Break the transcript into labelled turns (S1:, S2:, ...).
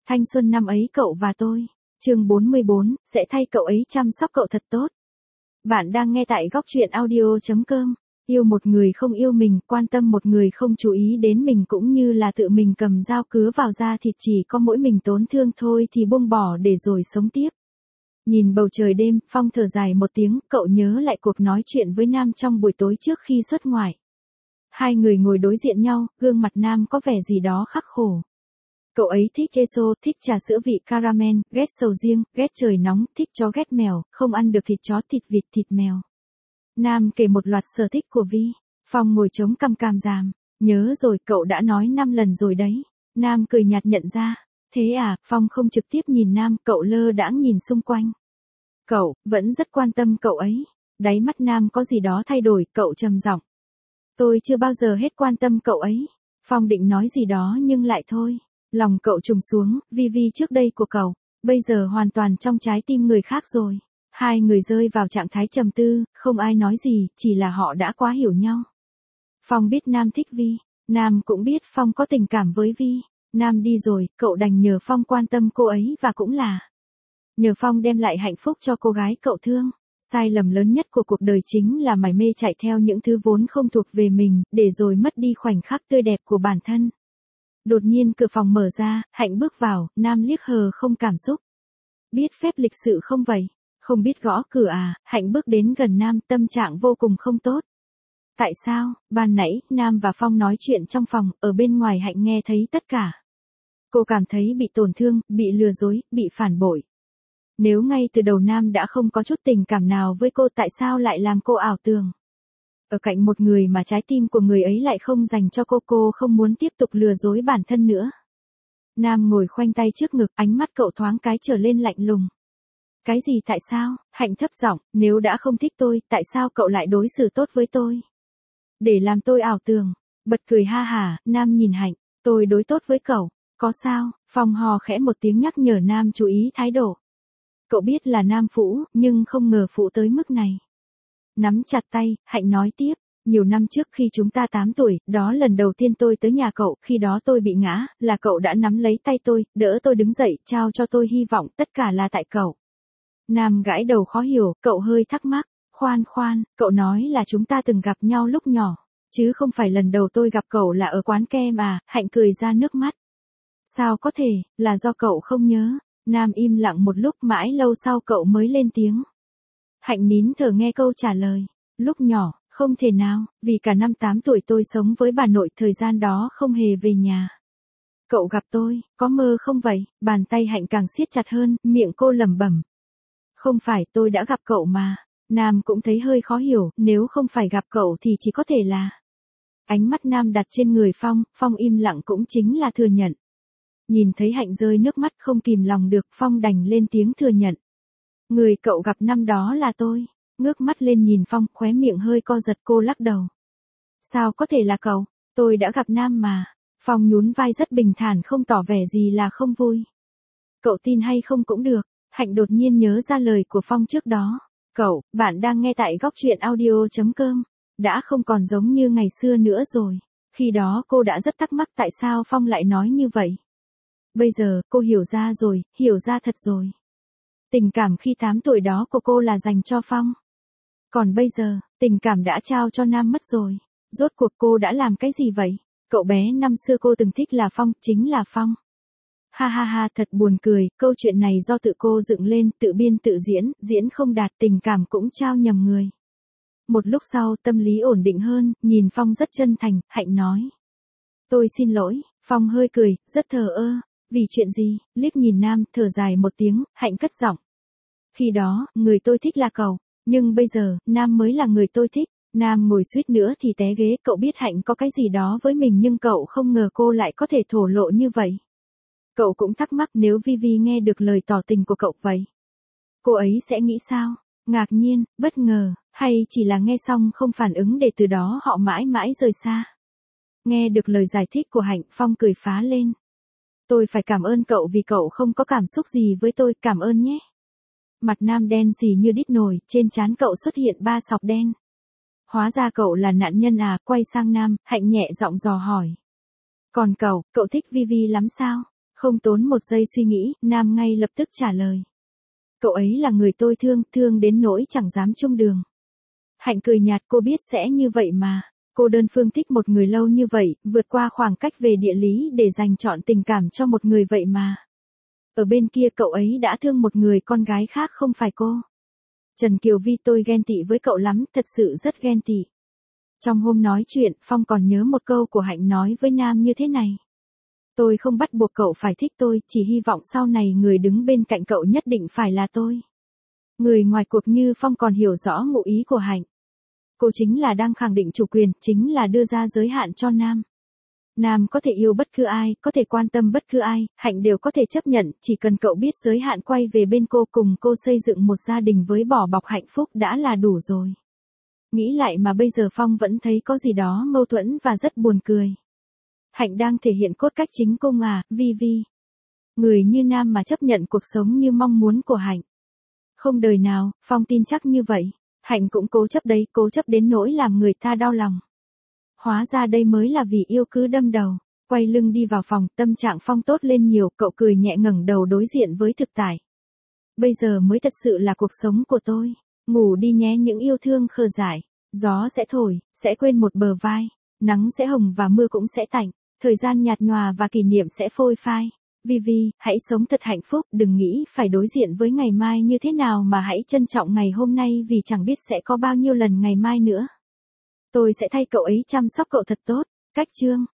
S1: Thanh xuân năm ấy cậu và tôi. Chương 44, sẽ thay cậu ấy chăm sóc cậu thật tốt. Bạn đang nghe tại góc truyện audio.com. Yêu một người không yêu mình, quan tâm một người không chú ý đến mình cũng như là tự mình cầm dao cứa vào da thịt chỉ có mỗi mình tổn thương thôi thì buông bỏ để rồi sống tiếp. Nhìn bầu trời đêm, Phong thở dài một tiếng, cậu nhớ lại cuộc nói chuyện với Nam trong buổi tối trước khi xuất ngoại. Hai người ngồi đối diện nhau, gương mặt Nam có vẻ gì đó khắc khổ. Cậu ấy thích queso, thích trà sữa vị caramel, ghét sầu riêng, ghét trời nóng, thích chó ghét mèo, không ăn được thịt chó, thịt vịt, thịt mèo. Nam kể một loạt sở thích của Vi. Phong ngồi chống cằm càm ràm. Nhớ rồi, cậu đã nói 5 lần rồi đấy. Nam cười nhạt nhận ra. Thế à, Phong không trực tiếp nhìn Nam, cậu lơ đãng nhìn xung quanh. Cậu, vẫn rất quan tâm cậu ấy. Đáy mắt Nam có gì đó thay đổi, cậu trầm giọng. Tôi chưa bao giờ hết quan tâm cậu ấy. Phong định nói gì đó nhưng lại thôi. Lòng cậu trùng xuống, Vi trước đây của cậu, bây giờ hoàn toàn trong trái tim người khác rồi. Hai người rơi vào trạng thái trầm tư, không ai nói gì, chỉ là họ đã quá hiểu nhau. Phong biết Nam thích Vi, Nam cũng biết Phong có tình cảm với Vi. Nam đi rồi, cậu đành nhờ Phong quan tâm cô ấy và cũng là nhờ Phong đem lại hạnh phúc cho cô gái cậu thương. Sai lầm lớn nhất của cuộc đời chính là mải mê chạy theo những thứ vốn không thuộc về mình, để rồi mất đi khoảnh khắc tươi đẹp của bản thân. Đột nhiên cửa phòng mở ra, Hạnh bước vào, Nam liếc hờ không cảm xúc. Biết phép lịch sự không vậy? Không biết gõ cửa à? Hạnh bước đến gần Nam, tâm trạng vô cùng không tốt. Tại sao? Ban nãy, Nam và Phong nói chuyện trong phòng, ở bên ngoài Hạnh nghe thấy tất cả. Cô cảm thấy bị tổn thương, bị lừa dối, bị phản bội. Nếu ngay từ đầu Nam đã không có chút tình cảm nào với cô, tại sao lại làm cô ảo tưởng? Ở cạnh một người mà trái tim của người ấy lại không dành cho cô không muốn tiếp tục lừa dối bản thân nữa. Nam ngồi khoanh tay trước ngực, ánh mắt cậu thoáng cái trở lên lạnh lùng. Cái gì tại sao? Hạnh thấp giọng, nếu đã không thích tôi, tại sao cậu lại đối xử tốt với tôi? Để làm tôi ảo tưởng. Bật cười ha hả, Nam nhìn Hạnh, tôi đối tốt với cậu, có sao? Phong hò khẽ một tiếng nhắc nhở Nam chú ý thái độ. Cậu biết là Nam phũ, nhưng không ngờ phũ tới mức này. Nắm chặt tay, Hạnh nói tiếp, nhiều năm trước khi chúng ta 8 tuổi, đó lần đầu tiên tôi tới nhà cậu, khi đó tôi bị ngã, là cậu đã nắm lấy tay tôi, đỡ tôi đứng dậy, trao cho tôi hy vọng, tất cả là tại cậu. Nam gãi đầu khó hiểu, cậu hơi thắc mắc, khoan, cậu nói là chúng ta từng gặp nhau lúc nhỏ, chứ không phải lần đầu tôi gặp cậu là ở quán kem à? Hạnh cười ra nước mắt. Sao có thể, là do cậu không nhớ? Nam im lặng một lúc, mãi lâu sau cậu mới lên tiếng. Hạnh nín thở nghe câu trả lời. Lúc nhỏ, không thể nào, vì cả năm 8 tuổi tôi sống với bà nội, thời gian đó không hề về nhà. Cậu gặp tôi, có mơ không vậy? Bàn tay Hạnh càng siết chặt hơn, miệng cô lẩm bẩm. Không phải, tôi đã gặp cậu mà. Nam cũng thấy hơi khó hiểu, nếu không phải gặp cậu thì chỉ có thể là. Ánh mắt Nam đặt trên người Phong, Phong im lặng cũng chính là thừa nhận. Nhìn thấy Hạnh rơi nước mắt không kìm lòng được, Phong đành lên tiếng thừa nhận. Người cậu gặp năm đó là tôi. Ngước mắt lên nhìn Phong, khóe miệng hơi co giật, cô lắc đầu. Sao có thể là cậu? Tôi đã gặp Nam mà. Phong nhún vai rất bình thản, không tỏ vẻ gì là không vui. Cậu tin hay không cũng được. Hạnh đột nhiên nhớ ra lời của Phong trước đó. Cậu, bạn đang nghe tại góc truyện audio.com. Đã không còn giống như ngày xưa nữa rồi. Khi đó cô đã rất thắc mắc tại sao Phong lại nói như vậy. Bây giờ, cô hiểu ra rồi, hiểu ra thật rồi. Tình cảm khi 8 tuổi đó của cô là dành cho Phong. Còn bây giờ, tình cảm đã trao cho Nam mất rồi. Rốt cuộc cô đã làm cái gì vậy? Cậu bé năm xưa cô từng thích là Phong, chính là Phong. Ha, thật buồn cười, câu chuyện này do tự cô dựng lên, tự biên tự diễn, diễn không đạt, tình cảm cũng trao nhầm người. Một lúc sau, tâm lý ổn định hơn, nhìn Phong rất chân thành, Hạnh nói. Tôi xin lỗi. Phong hơi cười, rất thờ ơ. Vì chuyện gì? Liếc nhìn Nam, thở dài một tiếng, Hạnh cất giọng. Khi đó, người tôi thích là cậu, nhưng bây giờ, Nam mới là người tôi thích. Nam ngồi suýt nữa thì té ghế, cậu biết Hạnh có cái gì đó với mình nhưng cậu không ngờ cô lại có thể thổ lộ như vậy. Cậu cũng thắc mắc nếu Vi nghe được lời tỏ tình của cậu vậy. Cô ấy sẽ nghĩ sao? Ngạc nhiên, bất ngờ, hay chỉ là nghe xong không phản ứng để từ đó họ mãi mãi rời xa. Nghe được lời giải thích của Hạnh, Phong cười phá lên. Tôi phải cảm ơn cậu vì cậu không có cảm xúc gì với tôi, cảm ơn nhé. Mặt Nam đen xì như đít nồi, trên trán cậu xuất hiện 3 sọc đen. Hóa ra cậu là nạn nhân à? Quay sang Nam, Hạnh nhẹ giọng dò hỏi. Còn cậu thích Vi lắm sao? Không tốn một giây suy nghĩ, Nam ngay lập tức trả lời. Cậu ấy là người tôi thương, thương đến nỗi chẳng dám chung đường. Hạnh cười nhạt, cô biết sẽ như vậy mà. Cô đơn phương thích một người lâu như vậy, vượt qua khoảng cách về địa lý để dành trọn tình cảm cho một người vậy mà. Ở bên kia cậu ấy đã thương một người con gái khác không phải cô. Trần Kiều Vi, tôi ghen tị với cậu lắm, thật sự rất ghen tị. Trong hôm nói chuyện, Phong còn nhớ một câu của Hạnh nói với Nam như thế này. Tôi không bắt buộc cậu phải thích tôi, chỉ hy vọng sau này người đứng bên cạnh cậu nhất định phải là tôi. Người ngoài cuộc như Phong còn hiểu rõ ngụ ý của Hạnh. Cô chính là đang khẳng định chủ quyền, chính là đưa ra giới hạn cho Nam. Nam có thể yêu bất cứ ai, có thể quan tâm bất cứ ai, Hạnh đều có thể chấp nhận, chỉ cần cậu biết giới hạn quay về bên cô cùng cô xây dựng một gia đình với vỏ bọc hạnh phúc đã là đủ rồi. Nghĩ lại mà bây giờ Phong vẫn thấy có gì đó mâu thuẫn và rất buồn cười. Hạnh đang thể hiện cốt cách chính cung à, Vi Vi. Người như Nam mà chấp nhận cuộc sống như mong muốn của Hạnh. Không đời nào, Phong tin chắc như vậy. Hạnh cũng cố chấp đấy, cố chấp đến nỗi làm người ta đau lòng. Hóa ra đây mới là vì yêu cứ đâm đầu. Quay lưng đi vào phòng, tâm trạng Phong tốt lên nhiều, cậu cười nhẹ ngẩng đầu đối diện với thực tại. Bây giờ mới thật sự là cuộc sống của tôi. Ngủ đi nhé những yêu thương khờ dại. Gió sẽ thổi, sẽ quên một bờ vai. Nắng sẽ hồng và mưa cũng sẽ tạnh. Thời gian nhạt nhòa và kỷ niệm sẽ phôi phai. Vi Vi, hãy sống thật hạnh phúc, đừng nghĩ phải đối diện với ngày mai như thế nào mà hãy trân trọng ngày hôm nay vì chẳng biết sẽ có bao nhiêu lần ngày mai nữa. Tôi sẽ thay cậu ấy chăm sóc cậu thật tốt. Cách chương